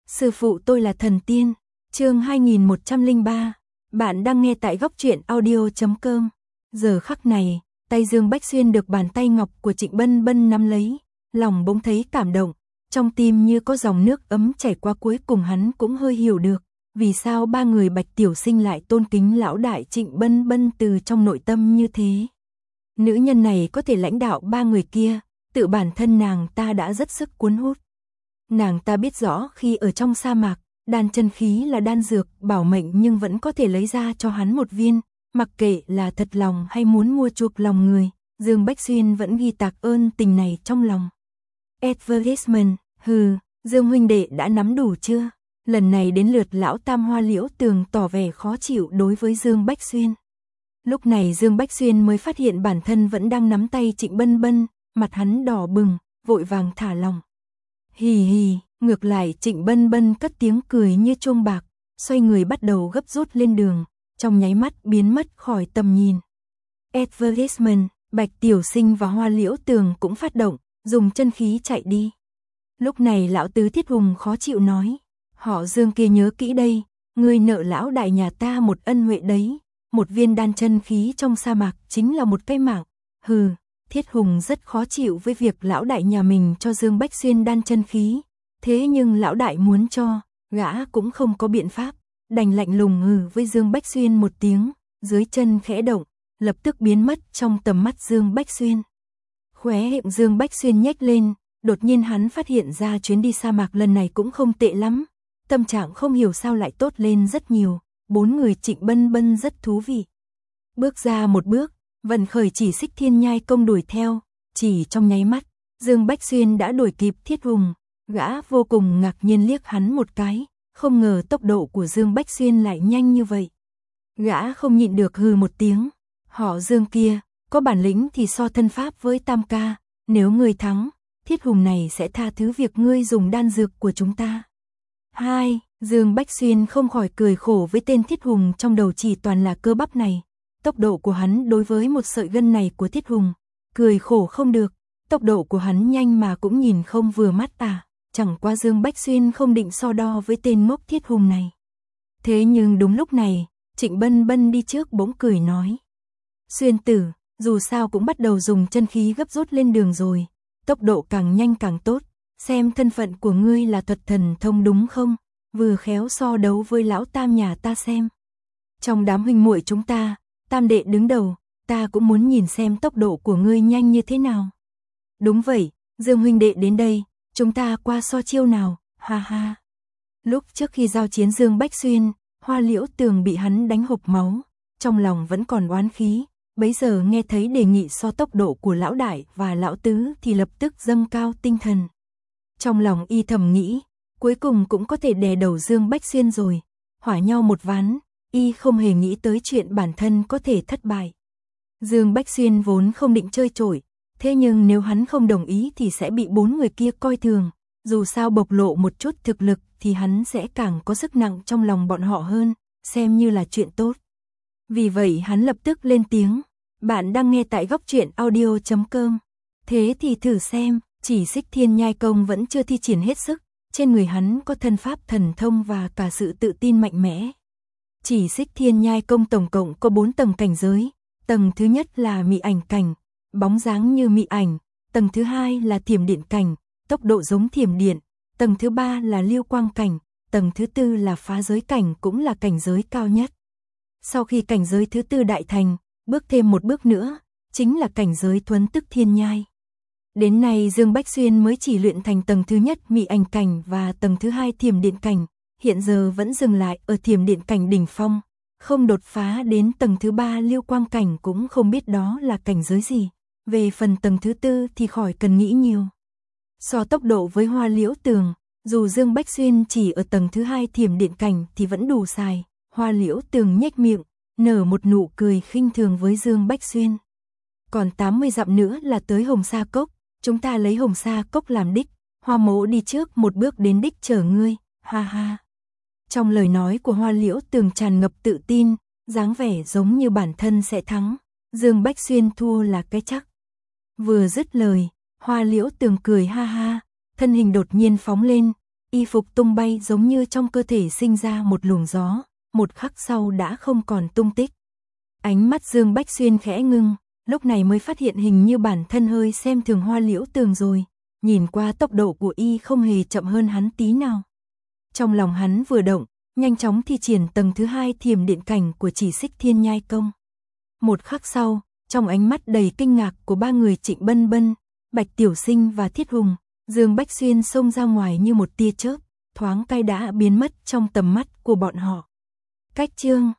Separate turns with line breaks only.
Sư phụ tôi là thần tiên. Chương 2103. Bạn đang nghe tại góc truyện audio.com. Giờ khắc này, tay Dương Bách Xuyên được bàn tay ngọc của Trịnh Bân Bân nắm lấy, lòng bỗng thấy cảm động, trong tim như có dòng nước ấm chảy qua, cuối cùng hắn cũng hơi hiểu được, vì sao ba người Bạch Tiểu Sinh lại tôn kính lão đại Trịnh Bân Bân từ trong nội tâm như thế. Nữ nhân này có thể lãnh đạo ba người kia, tự bản thân nàng ta đã rất sức cuốn hút. Nàng ta biết rõ khi ở trong sa mạc, đan chân khí là đan dược bảo mệnh, nhưng vẫn có thể lấy ra cho hắn một viên, mặc kệ là thật lòng hay muốn mua chuộc lòng người, Dương Bách Xuyên vẫn ghi tạc ơn tình này trong lòng. Advertisement, Dương huynh đệ đã nắm đủ chưa? Lần này đến lượt lão tam Hoa Liễu Tường tỏ vẻ khó chịu đối với Dương Bách Xuyên. Lúc này Dương Bách Xuyên mới phát hiện bản thân vẫn đang nắm tay Trịnh Bân Bân, mặt hắn đỏ bừng, vội vàng thả lòng. Hì hì, ngược lại Trịnh Bân Bân cất tiếng cười như chuông bạc, xoay người bắt đầu gấp rút lên đường, trong nháy mắt biến mất khỏi tầm nhìn. Advertisement, Bạch Tiểu Sinh và Hoa Liễu Tường cũng phát động, dùng chân khí chạy đi. Lúc này lão tứ Thiết Hùng khó chịu nói, họ Dương kia nhớ kỹ đây, ngươi nợ lão đại nhà ta một ân huệ đấy, một viên đan chân khí trong sa mạc chính là một cái mạng. Thiết Hùng rất khó chịu với việc lão đại nhà mình cho Dương Bách Xuyên đan chân khí, thế nhưng lão đại muốn cho, gã cũng không có biện pháp, đành lạnh lùng với Dương Bách Xuyên một tiếng, dưới chân khẽ động, lập tức biến mất trong tầm mắt Dương Bách Xuyên. Khóe miệng Dương Bách Xuyên nhếch lên, đột nhiên hắn phát hiện ra chuyến đi sa mạc lần này cũng không tệ lắm, tâm trạng không hiểu sao lại tốt lên rất nhiều, bốn người Trịnh Bân Bân rất thú vị. Bước ra một bước, vận khởi chỉ xích thiên nhai công đuổi theo, chỉ trong nháy mắt, Dương Bách Xuyên đã đuổi kịp Thiết Hùng, gã vô cùng ngạc nhiên liếc hắn một cái, không ngờ tốc độ của Dương Bách Xuyên lại nhanh như vậy. Gã không nhịn được hừ một tiếng, họ Dương kia, có bản lĩnh thì so thân pháp với Tam ca, nếu ngươi thắng, Thiết Hùng này sẽ tha thứ việc ngươi dùng đan dược của chúng ta. Dương Bách Xuyên không khỏi cười khổ với tên Thiết Hùng trong đầu chỉ toàn là cơ bắp này. Tốc độ của hắn đối với một sợi gân này của Thiết Hùng, cười khổ không được, tốc độ của hắn nhanh mà cũng nhìn không vừa mắt à, chẳng qua Dương Bách Xuyên không định so đo với tên ngốc Thiết Hùng này. Thế nhưng đúng lúc này, Trịnh Bân Bân đi trước bỗng cười nói, Xuyên tử, dù sao cũng bắt đầu dùng chân khí gấp rút lên đường rồi, tốc độ càng nhanh càng tốt, xem thân phận của ngươi là thuật thần thông đúng không, vừa khéo so đấu với lão tam nhà ta xem. Trong đám huynh muội chúng ta, Tam đệ đứng đầu, ta cũng muốn nhìn xem tốc độ của ngươi nhanh như thế nào. Đúng vậy, Dương huynh đệ đến đây, chúng ta qua so chiêu nào, ha ha. Lúc trước khi giao chiến Dương Bách Xuyên, Hoa Liễu Tường bị hắn đánh hộc máu, trong lòng vẫn còn oán khí, bấy giờ nghe thấy đề nghị so tốc độ của lão đại và lão tứ thì lập tức dâng cao tinh thần. Trong lòng y thầm nghĩ, cuối cùng cũng có thể đè đầu Dương Bách Xuyên rồi, hỏa nhau một ván. Y không hề nghĩ tới chuyện bản thân có thể thất bại. Dương Bách Xuyên vốn không định chơi chổi, thế nhưng nếu hắn không đồng ý thì sẽ bị bốn người kia coi thường, dù sao bộc lộ một chút thực lực thì hắn sẽ càng có sức nặng trong lòng bọn họ hơn, xem như là chuyện tốt. Vì vậy hắn lập tức lên tiếng, bạn đang nghe tại góc truyện audio.com. Thế thì thử xem, chỉ xích thiên nhai công vẫn chưa thi triển hết sức, trên người hắn có thân pháp thần thông và cả sự tự tin mạnh mẽ. Chỉ xích thiên nhai công tổng cộng có 4 tầng cảnh giới, tầng thứ nhất là mị ảnh cảnh, bóng dáng như mị ảnh, tầng thứ hai là thiểm điện cảnh, tốc độ giống thiểm điện, tầng thứ ba là lưu quang cảnh, tầng thứ tư là phá giới cảnh cũng là cảnh giới cao nhất. Sau khi cảnh giới thứ tư đại thành, bước thêm một bước nữa, chính là cảnh giới thuấn tức thiên nhai. Đến nay Dương Bách Xuyên mới chỉ luyện thành tầng thứ nhất mị ảnh cảnh và tầng thứ hai thiểm điện cảnh. Hiện giờ vẫn dừng lại ở thiểm điện cảnh đỉnh phong, không đột phá đến tầng thứ ba lưu quang cảnh, cũng không biết đó là cảnh giới gì. Về phần tầng thứ tư thì khỏi cần nghĩ nhiều. So tốc độ với Hoa Liễu Tường, dù Dương Bách Xuyên chỉ ở tầng thứ hai thiểm điện cảnh thì vẫn đủ xài. Hoa Liễu Tường nhếch miệng, nở một nụ cười khinh thường với Dương Bách Xuyên. Còn 80 dặm nữa là tới Hồng Sa Cốc, chúng ta lấy Hồng Sa Cốc làm đích, Hoa mỗ đi trước một bước đến đích chờ ngươi, ha ha. Trong lời nói của Hoa Liễu Tường tràn ngập tự tin, dáng vẻ giống như bản thân sẽ thắng, Dương Bách Xuyên thua là cái chắc. Vừa dứt lời, Hoa Liễu Tường cười ha ha, thân hình đột nhiên phóng lên, y phục tung bay giống như trong cơ thể sinh ra một luồng gió, một khắc sau đã không còn tung tích. Ánh mắt Dương Bách Xuyên khẽ ngưng, lúc này mới phát hiện hình như bản thân hơi xem thường Hoa Liễu Tường rồi, nhìn qua tốc độ của y không hề chậm hơn hắn tí nào. Trong lòng hắn vừa động, nhanh chóng thi triển tầng thứ 2 thiểm điện cảnh của Chỉ Xích Thiên Nhai Công. Một khắc sau, trong ánh mắt đầy kinh ngạc của ba người Trịnh Bân Bân, Bạch Tiểu Sinh và Thiết Hùng, Dương Bách Xuyên xông ra ngoài như một tia chớp, thoáng cái đã biến mất trong tầm mắt của bọn họ. Cách chương